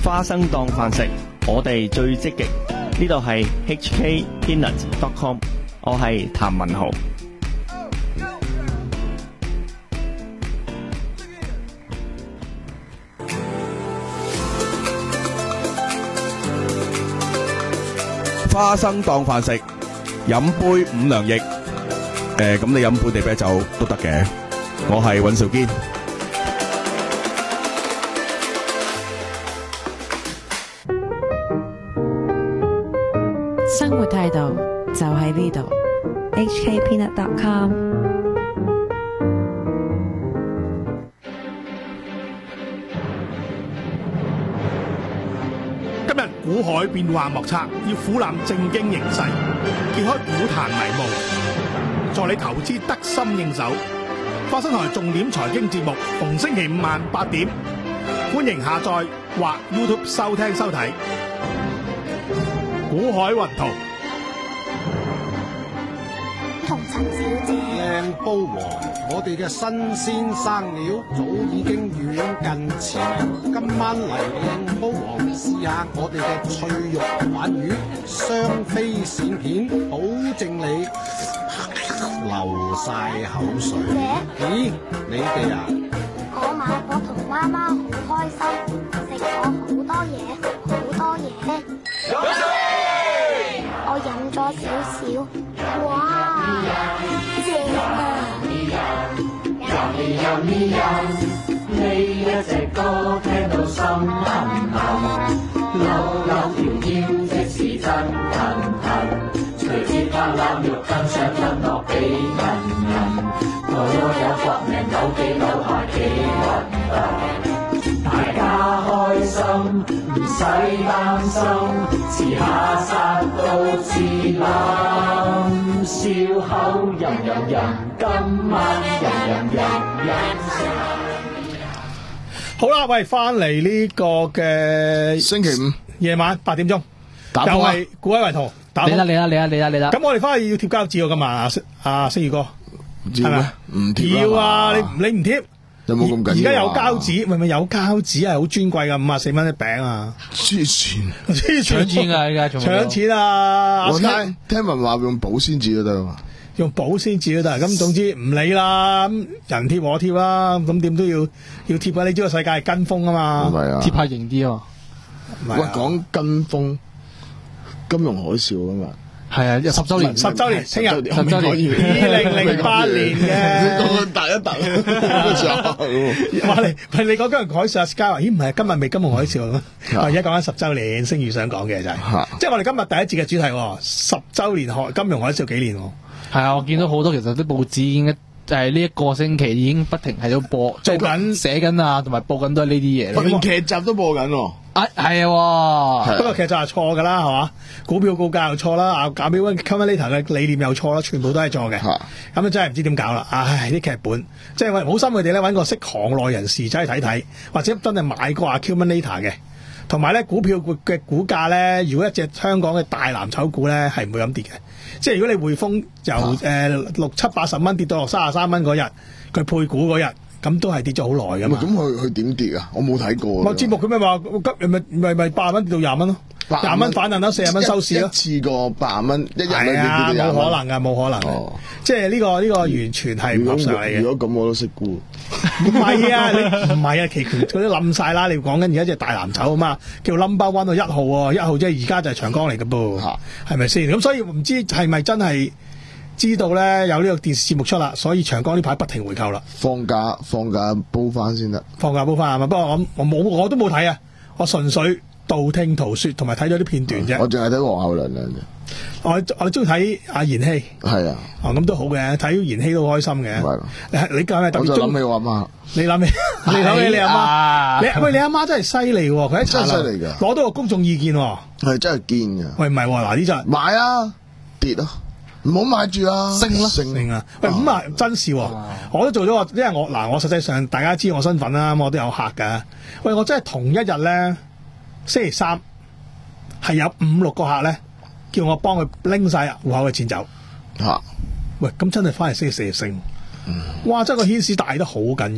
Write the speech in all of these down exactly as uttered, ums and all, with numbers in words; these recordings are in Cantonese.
花生當飯食，我哋最積極。呢度係 H K Peanut dot com， 我係譚文豪。 花生當飯食，飲杯五糧液。誒，咁你飲本地啤酒都得嘅。我係尹兆堅。 生活態度就喺呢度。H K Peanut dot com。 今日股海變幻莫測，要俯瞰正經形勢，揭開股壇迷霧，助你投資得心應手。花生台重點財經節目，逢星期五晚八點，歡迎下載或 YouTube 收聽收睇。股海雲圖， 同陳小姐， 靚煲王，我哋嘅新鮮生料早已經遠近馳名。今晚嚟靚煲王試下我哋嘅脆肉鯇魚，雙飛鱔片，保證你流晒口水。咦，你哋啊？ 嗰晚我同媽媽好開心，食咗好多嘢，好多嘢。我飲咗少少，哇，正啊！ 呢一隻歌聽到心痕痕，扭扭條腰即是真騰騰，隨節拍攬肉更想分落俾人人，我有搏命扭幾扭下幾運動。大家開心，唔使擔心，遲下殺到自冧。笑口吟吟吟，今晚吟吟吟吟。 好啦，喂，翻嚟呢個嘅星期五夜晚八點鐘， 打又係股海圍圖打你啦你啦你啦你啦你啦。 咁我哋翻去要貼膠紙喎，今日阿星阿星宇哥， 要咩？唔貼要啊！你你唔貼？ 有冇咁緊要啊？ 而家有膠紙，咪咪有膠紙係好尊貴噶，五啊四蚊一餅啊！ 黐線， 搶錢噶而家， 搶錢啊！ 我聽聽聞話用保鮮紙都得嘛， 用保鮮紙都得。咁總之唔理啦，人貼我貼啦，咁點都要要貼啊！你知個世界係跟風啊嘛， 係咪啊？ 貼下型啲啊！ 喂，講跟風，金融海嘯啊嘛。 係啊，十周年， 十周年，聽日十周年， 二零零八年嘅， 大一大， 話你係你講金融海嘯，阿 Sky 話：咦，唔係今日未金融海嘯咩？我而家講緊十周年，星宇想講嘅就係，即係我哋今日第一節嘅主題，十周年海金融海嘯紀念。 係啊，我見到好多其實啲報紙已經誒呢一個星期已經不停喺度播做緊寫緊啊，同埋播緊都係呢啲嘢。 連劇集都播緊喎。 啊，係啊， 不過其實就係錯㗎啦，係嘛？股票告價又錯啦，啊，搞咩 accumulator 嘅理念又錯啦，全部都係錯嘅。咁啊真係唔知點搞啦！唉，啲劇本即係好心佢哋咧揾個識行內人士走去睇睇，或者真係買過 accumulator 嘅。同埋咧，股票嘅股價咧，如果一隻香港嘅大藍籌股咧，係唔會咁跌嘅。即係如果你匯豐由誒、呃、六七八十蚊跌到落三十三蚊嗰日，佢配股嗰日。咁都係跌咗好耐㗎嘛？ 咁佢佢點跌啊？我冇睇過。 我節目佢咪話急咪咪咪八蚊跌到廿蚊咯，廿蚊反彈啦，四十蚊收市咯。 一次過八蚊，一日係啊，冇可能㗎，冇可能。哦、即係呢、呢個呢、呢個完全係唔合常理嘅。 如果咁我都識估。 唔係啊，你唔係啊，期權嗰啲冧晒啦！你講緊而家隻大藍籌啊嘛，叫 number one 到一號喎，一號即係而家就係長江嚟㗎噃，係咪先？咁所以唔知係咪真係？知道咧有呢個電視節目出啦，所以長江呢排不停回購啦。 放假放假煲翻先得， 放假煲翻係嘛？不過我我冇我都冇睇啊，我純粹道聽途說同埋睇咗啲片段啫。 我淨係睇黃厚良嘅啫。 我我中意睇阿妍希。係啊。哦，咁都好嘅，睇妍希都開心嘅。係。你你講咩特別中？我就諗起我阿媽。 你諗起？你諗起你阿媽？你喂你阿媽真係犀利喎！佢喺茶樓攞到個公眾意見喎。 係真係堅㗎。 喂唔係喎，嗱呢隻買啊跌啊！唔好買住啊！ 升啦，升啊！喂，咁啊真事喎，我都做咗個，因為我嗱，我實際上大家知我身份啦，我都有客噶。喂，我真係同一日咧，星期三係有五六個客咧，叫我幫佢拎晒戶口嘅錢走。嚇、啊！喂，咁真係翻嚟星期四就升。嗯、哇！真係個牽絲大得好緊要。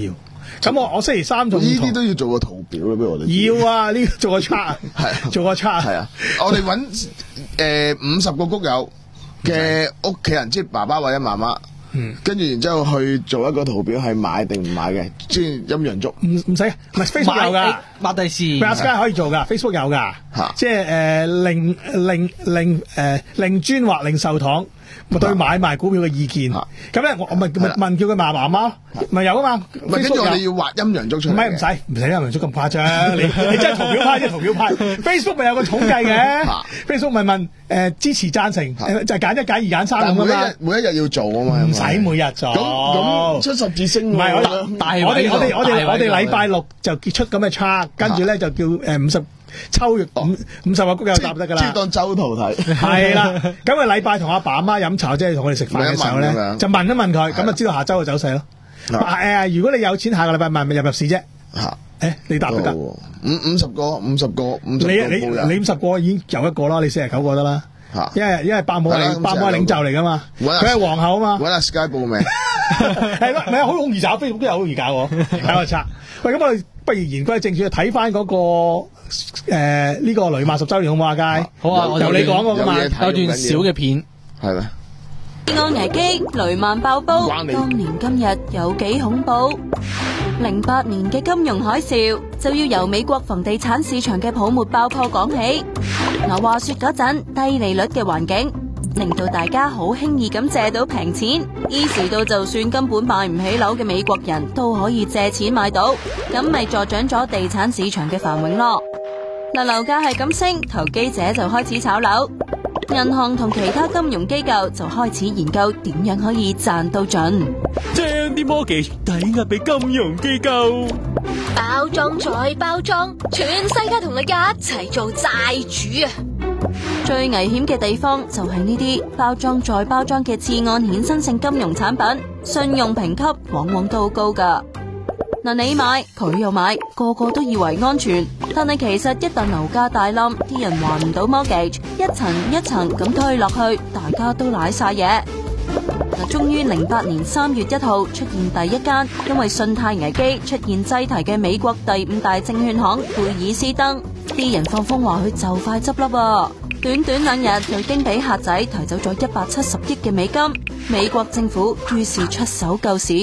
咁我我星期三仲呢啲都要做個圖表啦，俾我哋。 要啊，呢個做個 chart， 係做個 chart。 係啊，我哋揾誒五十個谷友嘅屋企人，即係爸爸或者媽媽。嗯，跟住然之後去做一個圖表，係買定唔買嘅，即係陰陽燭。 唔唔使，唔係 Facebook 有噶， 抹地線 ，Facebook 可以做噶 ，Facebook 有噶，即係誒令令令誒令專或令受堂對買賣股票嘅意見。咁咧我我咪咪問叫佢嫲媽媽，咪有啊嘛。 唔係，跟住我哋要畫陰陽燭出嚟。 唔係唔使唔使陰陽燭咁誇張，你你真係圖表派，即係圖表派。Facebook 咪有個統計嘅 ，Facebook 咪問誒支持贊成，就揀一揀二揀三咁啊嘛。 每一日要做啊嘛。 唔使每日做。 咁咁出十字星。 唔係我哋我哋我哋我哋我哋禮拜六就結出咁嘅 chart，跟住咧就叫誒五十。抽月五五十個谷友答得噶啦， 即係當周圖睇。 係啦，咁啊禮拜同阿爸阿媽飲茶，即係同我哋食飯嘅時候咧，就問一問佢，咁就知道下周嘅走勢咯。誒，如果你有錢，下個禮拜問咪入入市啫。嚇，誒，你答得㗎？五五十個，五十個，五十個。 你你你五十個已經有一個啦，你四十九個得啦。嚇，因為因為伯母係伯母係領袖嚟㗎嘛，佢係皇后啊嘛。 揾阿 Sky 報名。 係咯，唔係好容易找，Facebook都有好易搞喎。睇個冊。喂，咁我哋不如言歸正傳，睇翻嗰個。誒，呢個雷曼十周年好唔好啊？佳， 好啊，我由你講過噶嘛， 有段小嘅片， 係咩？ 治安危機，雷曼爆煲，當年今日有幾恐怖？零八年嘅金融海嘯就要由美國房地產市場嘅泡沫爆破講起。嗱，話說嗰陣低利率嘅環境，令到大家好輕易咁借到平錢，於是到就算根本買唔起樓嘅美國人都可以借錢買到，咁咪助長咗地產市場嘅繁榮咯。嗱，樓價係咁升，投機者就開始炒樓，銀行同其他金融機構就開始研究點樣可以賺到盡， 將啲 mortgage 抵押俾金融機構， 包裝再包裝，全世界同你一齊做債主啊！ 最危險嘅地方就係呢啲包裝再包裝嘅次按衍生性金融產品，信用評級往往都好高噶。嗱，你買佢又買，個個都以為安全，但係其實一旦樓價大冧，啲人還唔到 mortgage， 一層一層咁推落去，大家都瀨晒嘢。嗱，終於零八年三月一號出現第一間因為信貸危機出現擠提嘅美國第五大證券行貝爾斯登，啲人放風話佢就快執笠喎。短短兩日就已經俾客仔提走咗一百七十億嘅美金，美國政府於是出手救市。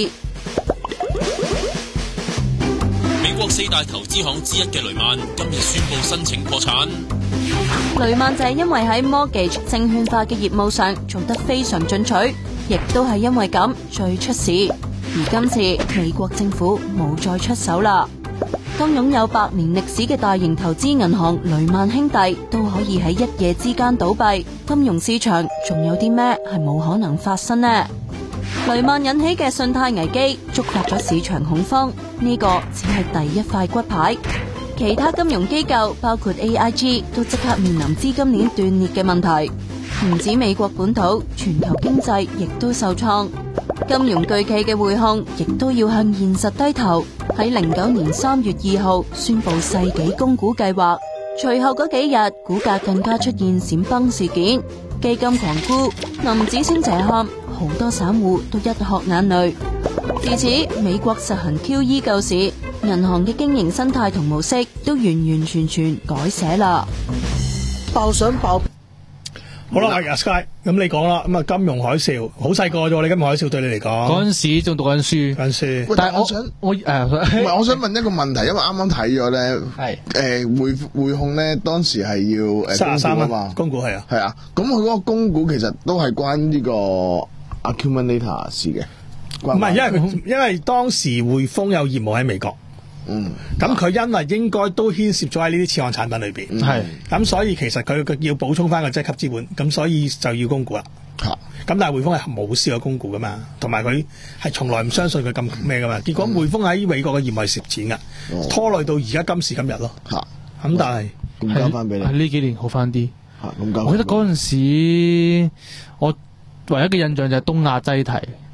美國四大投資行之一嘅雷曼今日宣布申請破產。 雷曼就係因為喺 mortgage 證券化嘅業務上做得非常進取，亦都係因為咁最出事。而今次美國政府冇再出手啦。當擁有百年歷史嘅大型投資銀行雷曼兄弟都可以喺一夜之間倒閉，金融市場仲有啲咩係冇可能發生呢？雷曼引起嘅信貸危機觸發咗市場恐慌，呢個只係第一塊骨牌。其他金融機構包括 A I G 都即刻面臨資金鏈斷裂嘅問題。唔止美國本土，全球經濟亦都受創。金融巨企嘅匯控亦都要向現實低頭，喺零九年三月二號宣布世紀供股計劃。隨後嗰幾日，股價更加出現閃崩事件，基金狂沽，銀紙升斜喊，好多散戶都一殼眼淚。自此，美國實行 Q E 救市，銀行嘅經營生態同模式都完完全全改寫啦。 爆想爆。 好啦，阿 Sky，咁你講啦，咁啊金融海嘯，好細個啫，你金融海嘯對你嚟講， 嗰陣時仲讀緊書， 緊書。 但係我想我誒，唔係我想問一個問題，因為啱啱睇咗咧，係誒匯匯控咧，當時係要誒三十三啊嘛， 供股係啊， 係啊，咁佢嗰個供股其實都係關呢個 accumulator 事嘅， 唔係，因為佢因為當時匯豐有業務喺美國。嗯，咁佢因為應該都牽涉咗喺呢啲次按產品裏邊，係、嗯，咁所以其實佢佢要補充翻個積級資本，咁所以就要供股啦。嚇、啊，咁但係匯豐係冇試過供股噶嘛，同埋佢係從來唔相信佢咁咩噶嘛，結果匯豐喺美國嘅業務係蝕錢噶、嗯，拖累到而家今時今日咯。嚇、啊，咁但係咁交翻俾你， 呢幾年好翻啲。 嚇、啊，咁交。 我記得嗰陣時，我唯一嘅印象就係東亞擠提。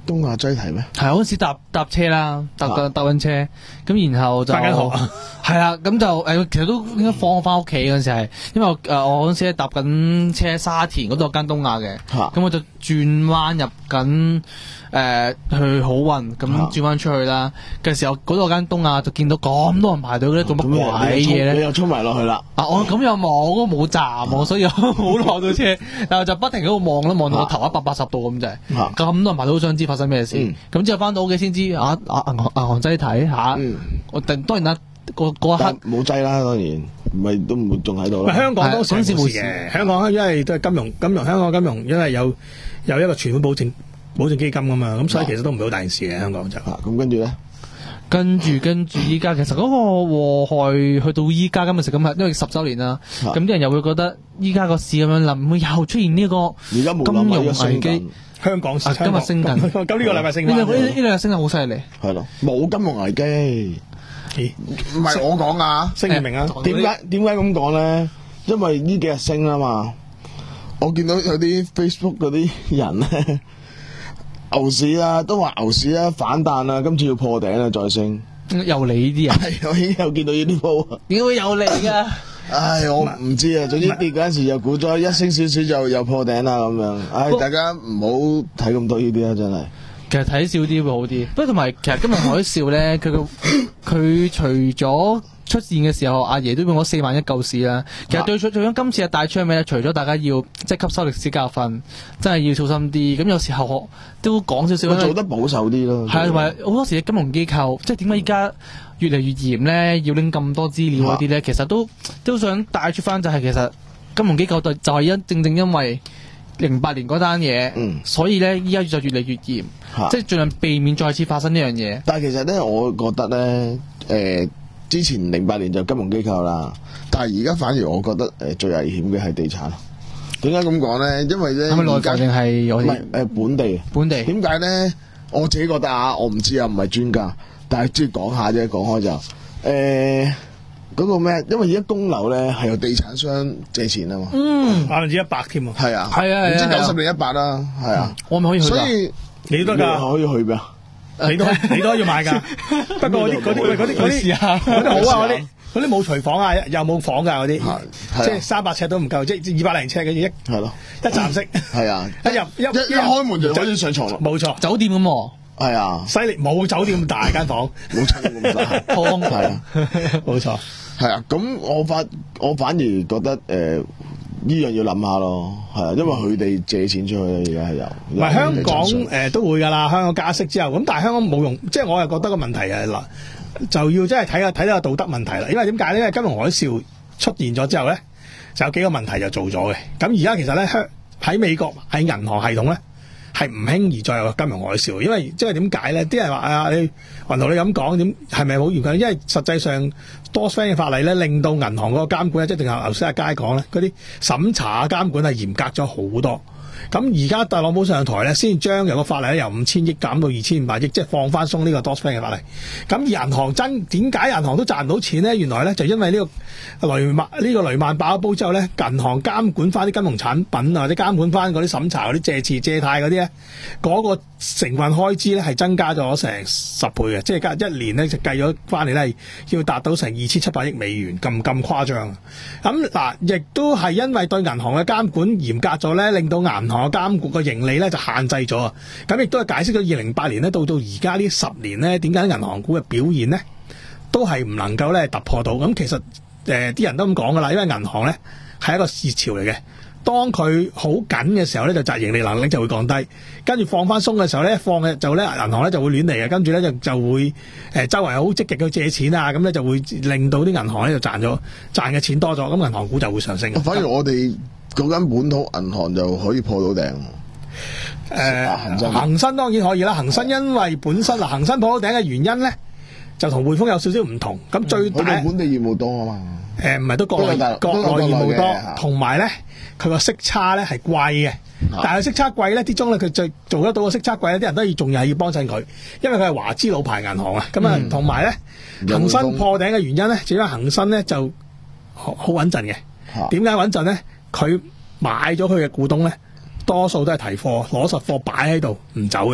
東亞擠提咩？ 係嗰陣時搭搭車啦，搭搭搭緊車，咁然後就返緊學係啦，咁就誒其實都應該放我翻屋企嗰陣時係，因為誒我嗰陣時咧搭緊車沙田嗰度有間東亞嘅，咁我就轉彎入緊誒去好運，咁轉彎出去啦嘅時候，嗰度有間東亞就見到咁多人排隊咧，做乜鬼嘢咧？ 你又衝埋落去啦！ 啊，我咁又望，我冇站喎，所以我冇落到車，然後就不停喺度望啦，望到我頭一百八十度咁就係，咁多人排隊好想知發生咩事，咁之後翻到屋企先知啊啊銀行銀行擠睇下，我當當然啦，嗰嗰一刻冇擠啦，當然唔係都唔會仲喺度啦。 香港當時冇事嘅，香港因為都係金融金融香港金融，因為有有一個存款保證保證基金㗎嘛，咁所以其實都唔係好大件事嘅香港就。 咁跟住咧。 跟住跟住依家，其實嗰個禍害去到依家今日食咁啊，因為十週年啦，咁啲人又會覺得依家個市咁樣諗，會又出現呢個金融危機。 香港市今日升緊， 咁呢個禮拜升緊， 呢呢兩日升得好犀利。 係咯，冇金融危機，唔係我講啊， 升唔明啊？ 點解點解咁講咧？因為呢幾日升啦嘛，我見到有啲 Facebook 嗰啲人咧。牛市啊，都話牛市啊，反彈啊，今次要破頂啊，再升。 又你呢啲啊？ 係，我已經有見到呢啲鋪。 點會有你噶？ 唉，我唔知啊。總之跌嗰陣時又估咗，一升少少就又破頂啦咁樣。唉，大家唔好睇咁多呢啲啊，真係。 其實睇少啲會好啲。不過同埋，其實今日海嘯咧，佢個佢除咗出現嘅時候，阿爺都用咗四萬一救市啦。其實對最最終今次嘅帶出係咩咧？除咗大家要即係吸收歷史教訓，真係要小心啲。咁有時候我都講少少， 做得保守啲咯。 係同埋好多時嘅金融機構，即係點解依家越嚟越嚴咧？要拎咁多資料嗰啲咧，其實都都想帶出翻，就係其實金融機構就就係因正正因為零八年嗰單嘢， 嗯、所以咧依家就越嚟越嚴，即係盡量避免再次發生呢樣嘢。 但係其實咧，我覺得咧，誒、呃。之前零八年就金融機構啦，但係而家反而我覺得誒、呃、最危險嘅係地產。點解咁講咧？因為咧， 係咪內地定係唔係誒本地？ 本地點解咧？我自己覺得啊，我唔知啊，唔係專家，但係即係講下啫。講開就誒嗰、呃嗰個咩？因為而家供樓咧係由地產商借錢啊嘛。 嗯，百分之一百添啊。 係啊， 係啊， 唔知九十定一百啦。係啊， 我咪可以去。 所以你都得㗎， 可以去咩？ 你都你都要買㗎。不過嗰啲嗰啲嗰啲嗰啲嗰啲好啊嗰啲。嗰啲冇廚房啊，又冇房㗎嗰啲，即係三百尺都唔夠，即係二百零尺嘅一係咯，一站式係啊， 一入一一一開門就可以上床啦， 冇錯， 酒店咁喎， 係啊， 犀利，冇酒店咁大間房， 冇酒店咁大， 劏係啊， 冇錯， 係啊，咁我反我反而覺得誒呢樣要諗下咯，係啊，因為佢哋借錢出去而家係有， 唔係香港誒都會㗎啦，香港加息之後，咁但係香港冇用，即係我又覺得個問題係嗱。就要真係睇下睇下道德問題啦，因為點解咧？因為金融海嘯出現咗之後咧，就有幾個問題就做咗嘅。咁而家其實咧，香喺美國喺銀行系統咧係唔輕易再有金融海嘯，因為即係點解咧？啲人話啊，你雲圖你咁講點係咪好嚴格？因為實際上多方嘅法例咧，令到銀行嗰個監管咧，即係定係頭先阿佳講咧，嗰啲審查監管係嚴格咗好多。咁而家特朗普上台咧，先將有個法例咧由五千億減到二千五百億，即係放翻鬆呢個 Dodd-Frank 嘅法例。咁而銀行真點解銀行都賺唔到錢咧？原來咧就因為呢個雷曼呢、呢個雷曼爆咗煲之後咧，銀行監管翻啲金融產品啊，或者監管翻嗰啲審查嗰啲借詞借貸嗰啲咧，嗰、嗰個成分開支咧係增加咗成十倍嘅，即係隔一年咧就計咗翻嚟咧要達到成二千七百億美元咁咁誇張。咁嗱，亦都係因為對銀行嘅監管嚴格咗咧，令到銀行嘅監管個盈利咧就限制咗啊！咁亦都係解釋咗二零零八年咧到到而家呢十年咧，點解銀行股嘅表現咧都係唔能夠咧突破到？咁其實誒啲、呃、人都咁講噶啦，因為銀行咧係一個熱潮嚟嘅，當佢好緊嘅時候咧就賺盈利能力就會降低，跟住放翻鬆嘅時候咧放嘅就咧銀行咧就會亂嚟嘅，跟住咧就就會誒、呃、周圍好積極去借錢啊，咁咧就會令到啲銀行咧就賺咗賺嘅錢多咗，咁銀行股就會上升。 反而我哋嗰間本土銀行就可以破到頂。 誒、呃，恒生當然可以啦。恒生因為本身嗱，恒生破到頂嘅原因咧，就同匯豐有少少唔同。咁最大本地業務多啊嘛。誒、 呃，唔係都國內國內業務多，同埋咧佢個息差咧係貴嘅。但係息差貴咧，啲中咧佢最做得到個息差貴咧，啲人都要仲係要幫襯佢，因為佢係華資老牌銀行啊。咁啊，同埋咧恒生破頂嘅原因咧，就因為恒生咧就好好穩陣嘅。點解穩陣咧？佢、啊、買咗佢嘅股東咧，多數都係提貨，攞實貨擺喺度唔走嘅。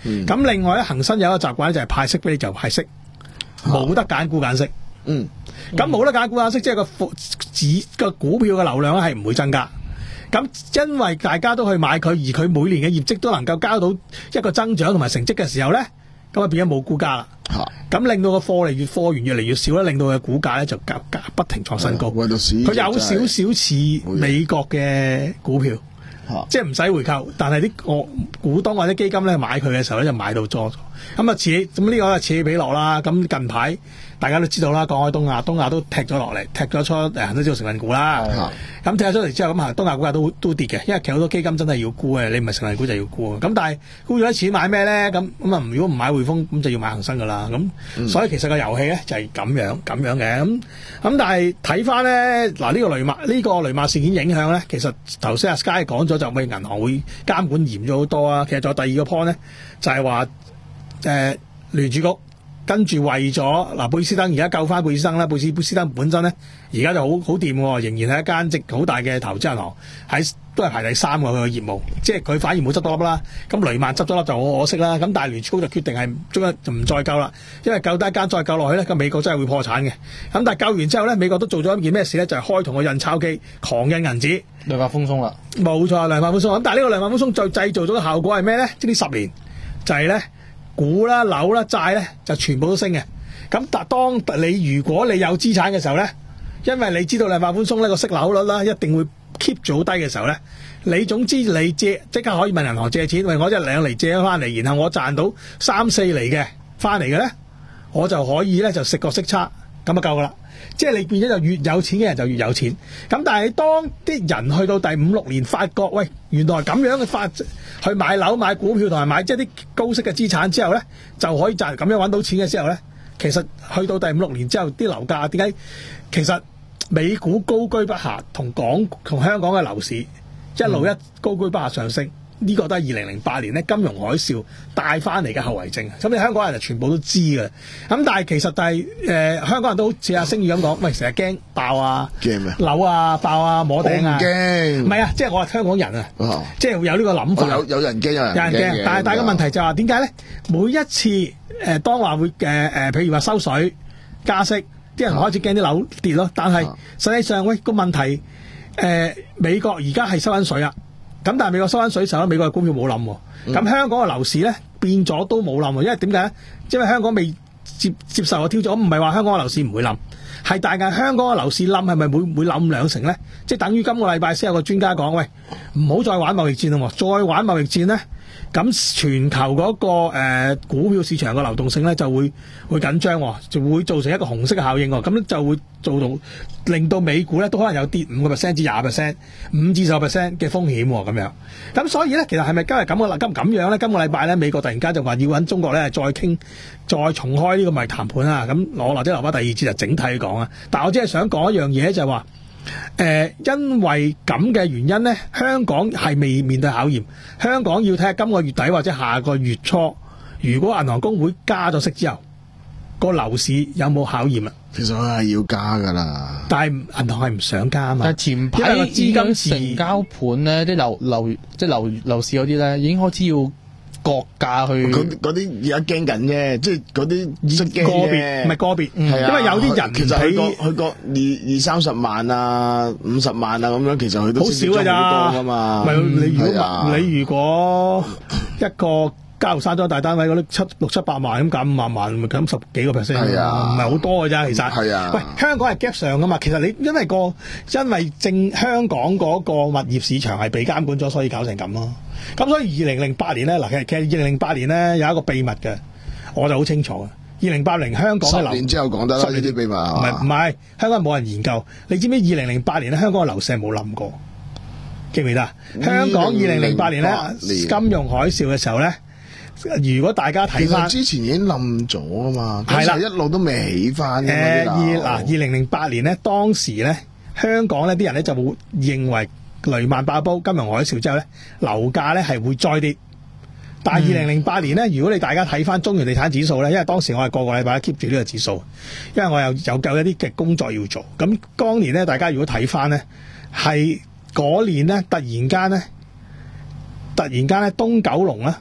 咁、嗯、另外咧，恒生有一個習慣就係派息俾你就派息，冇、啊、得揀股揀息。 嗯， 咁冇得揀股揀息，即係個指個股票嘅流量咧係唔會增加。咁因為大家都去買佢，而佢每年嘅業績都能夠交到一個增長同埋成績嘅時候咧，咁啊變咗冇股價啦。咁、啊、令到個貨嚟越貨源越嚟越少咧，令到佢嘅股價咧就夾夾不停創新高。佢、啊、有少少似美國嘅股票。啊、即係唔使回購，但係啲個股東或者基金咧買佢嘅時候咧就買到咗，咁啊似咁呢個係此起彼落啦。咁近排大家都知道啦，講開東亞，東亞都踢咗落嚟，踢咗出誒恒生指數成分股啦。咁、嗯、踢咗出嚟之後，咁啊東亞股價都都跌嘅，因為其實好多基金真係要沽嘅，你唔係成分股就要沽。咁但係沽咗啲錢買咩咧？咁咁啊如果唔買匯豐，咁就要買恒生噶啦。咁、嗯、所以其實個遊戲咧就係咁樣咁樣嘅。咁咁但係睇翻咧嗱呢、呢個雷曼呢、呢個雷曼事件影響咧，其實頭先阿 Sky 講咗就為銀行會監管嚴咗好多啊。其實仲有第二個 point 咧，就係話誒聯儲局。跟住為咗嗱貝斯登而家救翻貝斯登啦，貝斯貝斯登本身咧而家就好好掂喎，仍然係一間值好大嘅投資銀行，喺都係排第三個佢嘅業務，即係佢反而冇執多粒啦。咁雷曼執咗粒就好可惜啦。咁但係聯儲局就決定係中一就唔再救啦，因為救得一間再救落去咧，咁美國真係會破產嘅。咁但係救完之後咧，美國都做咗一件咩事咧？就係、是、開同個印鈔機狂印銀紙， 量化寬鬆啦。冇錯，量化寬鬆。咁但係呢個量化寬鬆就製造咗個效果係咩咧？即係呢十年就係咧。股啦、樓啦、債咧就全部都升嘅。咁但當你如果你有資產嘅時候咧，因為你知道量化寬鬆呢個息率啦一定會 keep 住好低嘅時候咧，你總之你借即刻可以問銀行借錢，喂我一兩厘借咗翻嚟，然後我賺到三四厘嘅翻嚟嘅咧，我就可以咧就食個息差，咁就夠噶啦。即係你變咗就越有錢嘅人就越有錢。咁但係當啲人去到第五六年發覺，喂原來咁樣嘅發去買樓買股票同埋買即係啲高息嘅資產之後咧，就可以賺咁樣揾到錢嘅時候咧，其實去到第五六年之後啲樓價點解其實美股高居不下，同港同香港嘅樓市一路一高居不下上升。呢、這個都係二零零八年咧金融海嘯帶翻嚟嘅後遺症，咁你香港人就全部都知嘅。咁但係其實但係誒香港人都好似阿星宇咁講，喂成日驚爆啊，驚咩樓啊爆啊摸頂啊，驚唔係啊，即係我話香港人啊，哦、即係有呢個諗法。 有有人驚有人驚， 但係大家問題就係話點解咧？每一次誒、呃、當話會誒誒、呃，譬如話收水加息，啲人開始驚啲樓跌咯。但係實際上喂個問題誒、呃，美國而家係收緊水啊。咁但係美國收緊水時候咧，美國嘅股票冇冧喎。咁、嗯、香港嘅樓市咧變咗都冇冧喎，因為點解咧？因為香港未接接受個挑戰，唔係話香港嘅樓市唔會冧，係大概香港嘅樓市冧係咪會會冧兩成咧？即係等於今個禮拜先有個專家講，喂，唔好再玩貿易戰啦，再玩貿易戰咧，咁全球嗰、那個、呃、股票市場嘅流動性咧就會會緊張，就會造成一個紅色嘅效應，咁就會做到令到美股咧都可能有跌五個 percent 至廿 percent、五至十 percent 嘅風險咁樣。咁所以咧，其實係咪今日咁嘅今咁樣咧？今個禮拜咧，美國突然間就話要揾中國咧再傾、再重開呢個貿易談判啊。咁我或者留翻第二節就整體講啊。但係我只係想講一樣嘢，就係話誒，因為咁嘅原因咧，香港係未面對考驗。香港要睇下今個月底或者下個月初，如果銀行公會加咗息之後，個樓市有冇考驗啊？ 其實係要加噶啦， 但係銀行係唔想加啊嘛。 但係前排個資金成交盤咧，啲樓樓即係樓樓市嗰啲咧，已經開始要割價去。 嗰啲而家驚緊啫，即係嗰啲識驚個別，唔係個別， 嗯、 因為有啲人其實佢個佢個二二三十萬啊、五十萬啊咁樣，其實佢都好少㗎咋， 好多㗎嘛。 唔係你如果你如果一個。交山莊大單位嗰啲七六七百萬咁減五萬萬，咪減十幾個 percent，唔係好多嘅啫。其實，係啊，喂，香港係 gap 上噶嘛。其實你因為個因為正香港嗰個物業市場係被監管咗，所以搞成咁咯。咁所以二零零八年咧，嗱其實其實二零零八年咧有一個秘密嘅，我就好清楚嘅。二零八零香港嘅樓十年之後講得啦，呢啲秘密唔係唔係香港冇人研究。你知唔知二零零八年咧香港嘅樓市係冇冧過？記唔記得？香港二零零八年咧金融海嘯嘅時候咧。如果大家睇翻， 其實之前已經冧咗啊嘛，係啦，一路都未起翻嘅。 誒，二嗱二零零八年咧，當時咧香港咧啲人咧就會認為雷曼爆煲、金融海嘯之後咧樓價咧係會再跌。但係二零零八年咧，如果你大家睇翻中原地產指數咧，因為當時我係個個禮拜 keep 住呢個指數，因為我有有夠一啲嘅工作要做。咁當年咧，大家如果睇翻咧，係嗰年咧突然間咧，突然間咧東九龍咧。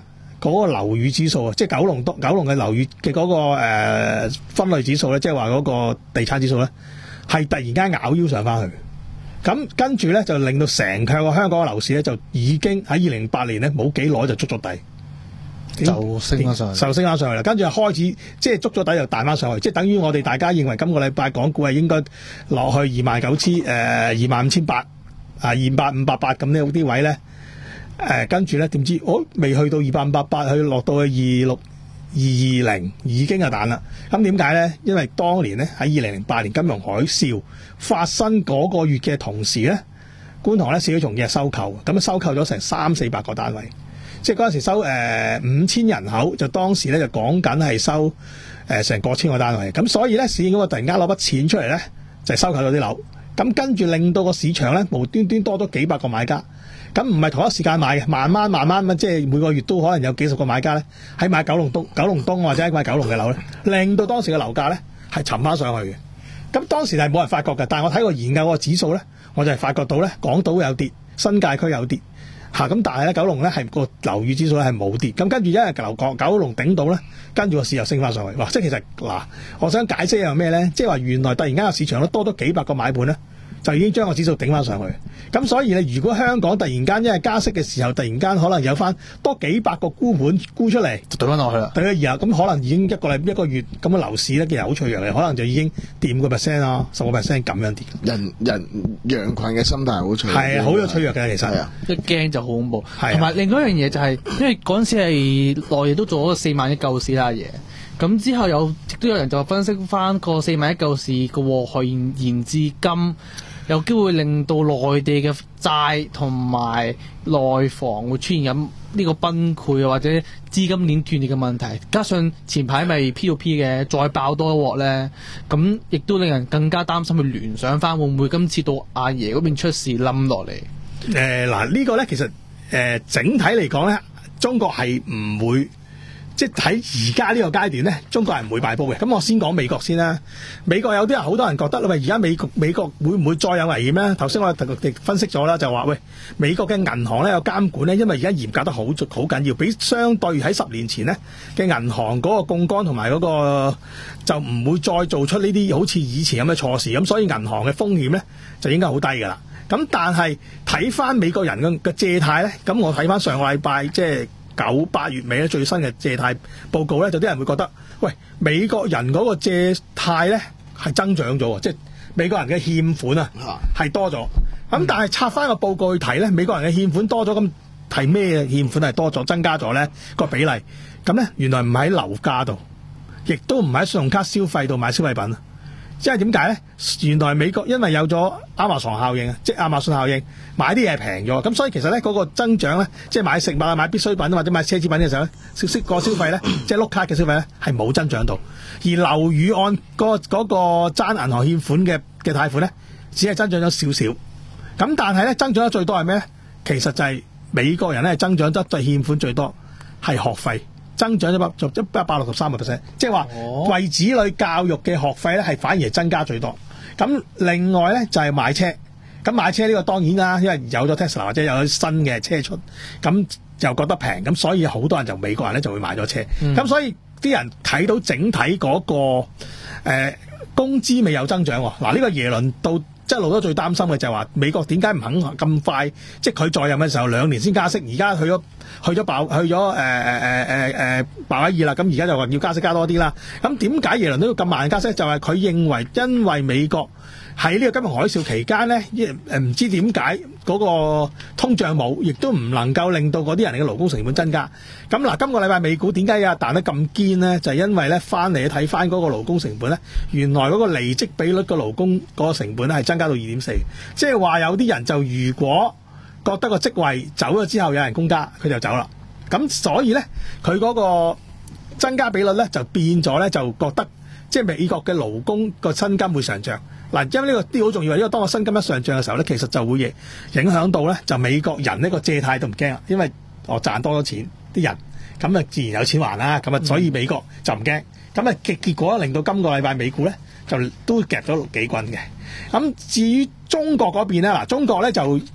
嗰個樓宇指數啊，即係九龍東九龍嘅樓宇嘅嗰個誒分類指數咧，即係話嗰個地產指數咧，係突然間咬腰上翻去。咁跟住咧就令到成個香港嘅樓市咧就已經喺二零零八年咧冇幾耐就捉咗底。 就升翻上去， 就升翻上去啦。跟住開始即係捉咗底，又彈翻上去，即係等於我哋大家認為今個禮拜港股係應該落去二萬九千誒二萬五千八啊，二百五百八咁呢啲位咧誒，跟住咧點知哦未去到二百五百八，去落到去二六二二零已經係彈啦。咁點解咧？因為當年咧喺二零零八年金融海嘯發生嗰個月嘅同時咧，觀塘咧市區重建係收購，咁收購咗成三四百個單位。即係嗰陣時收誒五千人口，就當時咧就講緊係收誒成過千個單位，咁所以咧市建局突然間攞筆錢出嚟咧，就係收購咗啲樓，咁跟住令到個市場咧無端端多咗幾百個買家，咁唔係同一時間買嘅，慢慢慢慢咁即係每個月都可能有幾十個買家咧喺買九龍東、九龍東或者喺買九龍嘅樓咧，令到當時嘅樓價咧係沉翻上去嘅。咁當時係冇人發覺嘅，但係我睇過研究個指數咧，我就係發覺到咧港島有跌，新界區有跌。嚇咁，但係咧九龍咧係個樓宇指數咧係冇跌，咁跟住因為樓角九龍頂到咧，跟住個市又升翻上去。哇！即係其實嗱，我想解釋一樣咩咧？即係話原來突然間個市場都多咗幾百個買盤咧，就已經將個指數頂翻上去。咁所以咧，如果香港突然間因為加息嘅時候，突然間可能有翻多幾百個沽盤沽出嚟， 就懟翻落去啦。 懟咗然後咁可能已經一個禮一個月咁嘅樓市咧，其實好脆弱嘅，可能就已經跌五個 percent 啊，十個 percent 咁樣跌。 人人羊群嘅心態好脆弱， 係啊，好有脆弱嘅其實。 啊， 一驚就好恐怖。同埋另外一樣嘢就係、是，因為嗰陣時係內地都做咗四萬億救市啦嘢，咁之後有亦都有人就分析翻個四萬億救市個禍害現現至今。有機會令到內地嘅債同埋內房會出現咁呢個崩潰或者資金鏈斷裂嘅問題，加上前排咪 P to P 嘅再爆多一鑊咧，咁亦都令人更加擔心去聯想翻會唔會今次到阿爺嗰邊出事冧落嚟？ 誒嗱、呃這個、呢個咧其實誒、呃、整體嚟講咧，中國係唔會。即係喺而家呢個階段咧，中國係唔會擺煲嘅。咁我先講美國先啦。美國有啲人好多人覺得喂，而家美國美國會唔會再有危險咧？頭先我哋分析咗啦，就話喂，美國嘅銀行咧有監管咧，因為而家嚴格得好好緊要，比相對喺十年前咧嘅銀行嗰個槓桿同埋嗰個就唔會再做出呢啲好似以前咁嘅錯事。咁所以銀行嘅風險咧就應該好低㗎啦。咁但係睇翻美國人嘅嘅借貸咧，咁我睇翻上個禮拜即係。九八月尾咧最新嘅借貸報告咧，就啲人會覺得，喂，美國人嗰個借貸咧係增長咗，即係美國人嘅欠款啊係多咗。咁、嗯、但係拆翻個報告去睇咧，美國人嘅欠款多咗，咁提咩欠款係多咗增加咗咧個比例？咁咧原來唔喺樓價度，亦都唔喺信用卡消費度買消費品。即係點解咧？原來美國因為有咗亞馬遜效應啊，即係亞馬遜效應，買啲嘢平咗，咁所以其實咧嗰個增長咧，即係買食物啊、買必需品或者買奢侈品嘅時候咧，消息個消費咧，即係碌卡嘅消費咧，係冇增長到。而樓宇按嗰嗰個爭銀行欠款嘅嘅貸款咧，只係增長咗少少。咁但係咧，增長得最多係咩咧？其實就係美國人咧增長得最欠款最多係學費。增長一百就一百六十三個 percent， 即係話為子女教育嘅學費咧係反而係增加最多。咁另外咧就係買車，咁買車呢個當然啦，因為有咗 Tesla 或者有咗新嘅車出，咁又覺得平，咁所以好多人就美國人咧就會買咗車。咁、嗯、所以啲人睇到整體嗰、那個誒、呃、工資未有增長。嗱，呢個耶倫到即係老咗最擔心嘅就係話美國點解唔肯咁快，即係佢在任嘅時候兩年先加息，而家去咗。去咗爆，去咗誒誒誒誒誒鮑威爾啦，咁而家就話要加息加多啲啦。咁點解耶倫都要咁慢加息？就係、是、佢認為因為美國喺呢個金融海嘯期間咧，誒唔知點解嗰個通脹冇，亦都唔能夠令到嗰啲人嘅勞工成本增加。咁嗱，今個禮拜美股點解又彈得咁堅咧？就係、是、因為咧翻嚟睇翻嗰個勞工成本咧，原來嗰個離職比率嘅勞工嗰個成本咧係增加到二點四，即係話有啲人就如果覺得個職位走咗之後有人工加，佢就走啦。咁所以咧，佢嗰個增加比率咧就變咗咧，就覺得即係美國嘅勞工個薪金會上漲。嗱，因為呢個啲好重要，因為當個薪金一上漲嘅時候咧，其實就會影影響到咧，就美國人呢個借貸都唔驚啦，因為我賺多咗錢啲人，咁啊自然有錢還啦。咁啊，所以美國就唔驚。咁啊結結果令到今個禮拜美股咧就都夾咗幾棍嘅。咁至於中國嗰邊咧，嗱中國咧就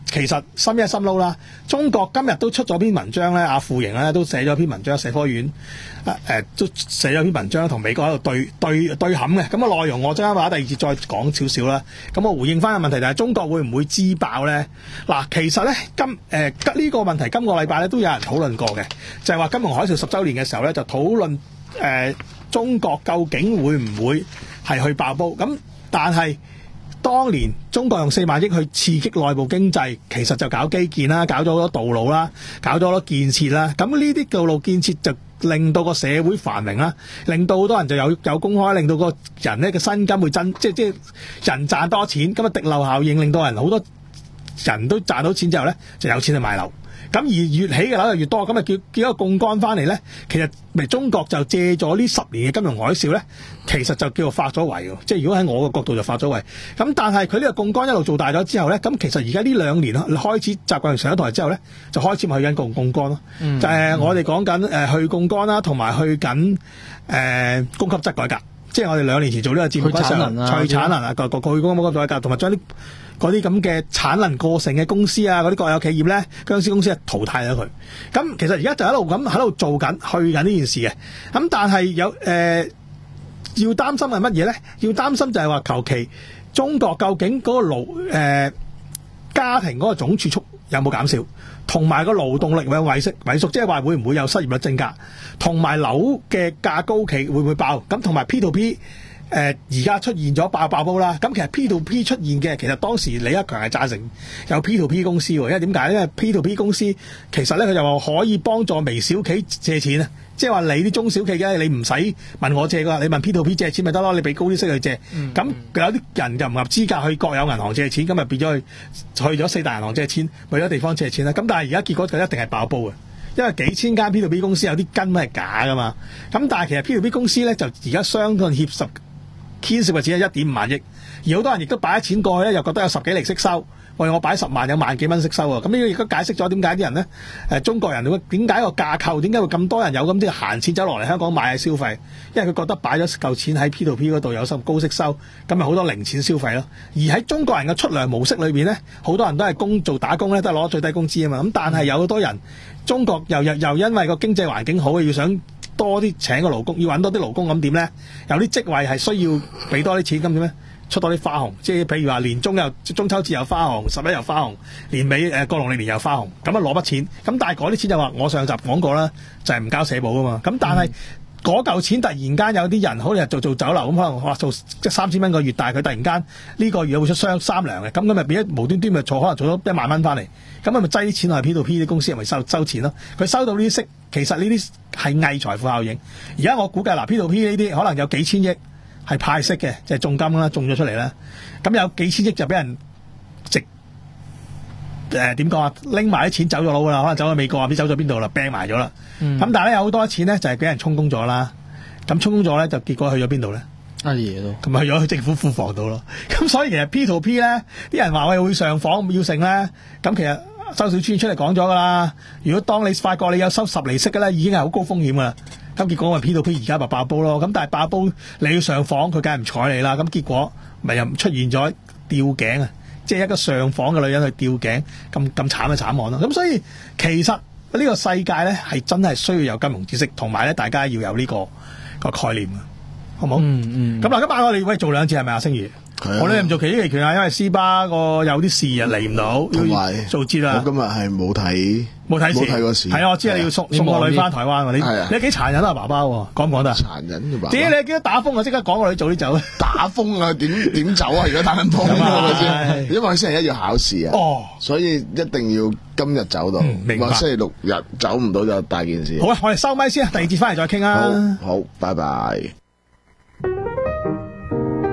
其實深一深撈啦。中國今日都出咗篇文章咧，阿傅瑩咧都寫咗篇文章，社科院誒、呃、都寫咗篇文章，同美國喺度對對對冚嘅。咁嘅內容我陣間話第二節再講少少啦。咁我回應翻個問題就係中國會唔會支爆咧？嗱，其實咧今誒呢、呃這個問題今個禮拜咧都有人討論過嘅，就係、是、話金融海嘯十週年嘅時候咧就討論誒、呃、中國究竟會唔會係去爆煲？咁但係當年中國用四萬億去刺激內部經濟，其實就搞基建啦，搞咗好多道路啦，搞咗好多建設啦。咁呢啲道路建設就令到個社會繁榮啦，令到好多人就有有工開，令到個人咧嘅薪金會增，即係即係人賺多錢，咁啊滴漏效應令到人好多人都賺到錢之後咧就有錢去買樓。咁而越起嘅樓就越多，咁啊叫叫一個槓桿翻嚟咧，其實咪中國就借咗呢十年嘅金融海嘯咧，其實就叫做發咗圍喎。即係如果喺我嘅角度就發咗圍。咁但係佢呢個槓桿一路做大咗之後咧，咁其實而家呢兩年開始習慣上上一台之後咧，就開始咪去緊槓槓桿咯。嗯、就係我哋講緊誒去槓桿啦，同埋去緊誒、呃、供給側改革。即係我哋兩年前做呢個節目嗰時候，去產能啊，個個去供給側改革，同埋將啲嗰啲咁嘅產能過剩嘅公司啊，嗰啲國有企業咧，僵屍公司啊淘汰咗佢。咁其實而家就喺度咁喺度做緊，去緊呢件事嘅。咁但係有誒、呃、要擔心係乜嘢咧？要擔心就係話求其中國究竟嗰個勞誒、呃、家庭嗰個總儲蓄有冇減少，同埋個勞動力會有萎縮萎縮，即係話會唔會有失業率增加，同埋樓嘅價高企會唔會爆？咁同埋 P to P。誒而家出現咗爆爆煲啦，咁其實 P to P 出現嘅，其實當時李克強係贊成有 P to P 公司喎，因為點解？因為 P to P 公司其實咧佢就話可以幫助微小企借錢啊，即係話你啲中小企嘅你唔使問我借㗎，你問 P to P 借錢咪得咯，你俾高啲息去借。咁、嗯、有啲人就唔合資格去國有銀行借錢，咁咪變咗去去咗四大銀行借錢，去咗地方借錢啦。咁但係而家結果就一定係爆煲嘅，因為幾千間 P to P 公司有啲根本係假㗎嘛。咁但係其實 P to P 公司咧就而家相對協十。牽涉嘅錢係一點五萬億，而好多人亦都擺咗錢過去咧，又覺得有十幾厘息收。喂，我擺十萬有萬幾蚊息收啊！咁呢個亦都解釋咗點解啲人咧，誒中國人會點解個架構點解會咁多人有咁啲閒錢走落嚟香港買消費？因為佢覺得擺咗嚿錢喺 P to P 嗰度有收高息收，咁咪好多零錢消費咯。而喺中國人嘅出糧模式裏邊咧，好多人都係工做打工咧，都係攞最低工資啊嘛。咁但係有好多人，中國又又又因為個經濟環境好，要想多啲請個勞工，要揾多啲勞工，咁點咧？有啲職位係需要俾多啲錢，咁點咧？出多啲花紅，即係譬如話年中又中秋節又花紅，十一又花紅，年尾誒過農曆年又花紅，咁啊攞筆錢。咁但係嗰啲錢就話我上集講過啦，就係、是、唔交社保噶嘛。咁但係嗰嚿錢突然間有啲人好似做做酒樓咁，可能話做即係三千蚊個月，但係佢突然間呢個月會出雙三糧嘅，咁咁咪變咗無端端咪做可能做咗一萬蚊翻嚟，咁咪咪擠啲錢落去 P to P 啲公司，咪收收錢咯。佢收到呢啲息，其實呢啲係偽財富效應。而家我估計嗱 P to P 呢啲可能有幾千億。係派息嘅，即係重金啦，中咗出嚟啦。咁有幾千億就俾人直誒點講啊？拎埋啲錢走咗佬噶啦，可能走咗美國啊，唔知走咗邊度啦，掟埋咗啦。咁、嗯、但係咧有好多錢咧就係俾人充公咗啦。咁充公咗咧就結果去咗邊度咧？阿爺咯，咁咪去咗去政府庫房度咯。咁所以其實 P to P 咧，啲人話喂會上訪要成咧，咁其實周小川出嚟講咗噶啦。如果當你發覺你有收十厘息嘅咧，已經係好高風險噶啦。咁結果咪 P to P 而家咪爆煲咯，咁但係爆煲你要上訪，佢梗係唔睬你啦。咁結果咪又出現咗吊頸啊，即係一個上訪嘅女人去吊頸，咁咁慘嘅慘案咯。咁所以其實呢個世界咧係真係需要有金融知識，同埋咧大家要有呢、這個個概念啊，好唔好？嗯嗯。咁嗱，今晚我哋喂做兩次係咪啊？星爺，我哋唔做期指期權啊，因為斯巴個有啲事啊嚟唔到，要做節啊。 我今日係冇睇。 冇睇冇睇過事，係啊！我知你要送送個女翻台灣喎，你你幾殘忍啊，爸爸喎，講唔講得？ 殘忍嘅爸爸。 點你見到打風啊，即刻講個女早啲走。 打風啊，點點走啊？如果打緊風係咪先？因為星期一要考試啊，哦，所以一定要今日走到。明白。星期六日走唔到就大件事。 好啊，我哋收咪先啊，第二節翻嚟再傾啊。 好，好，拜拜。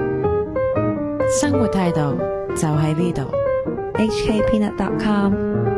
生活態度就喺呢度。H K Peanut dot com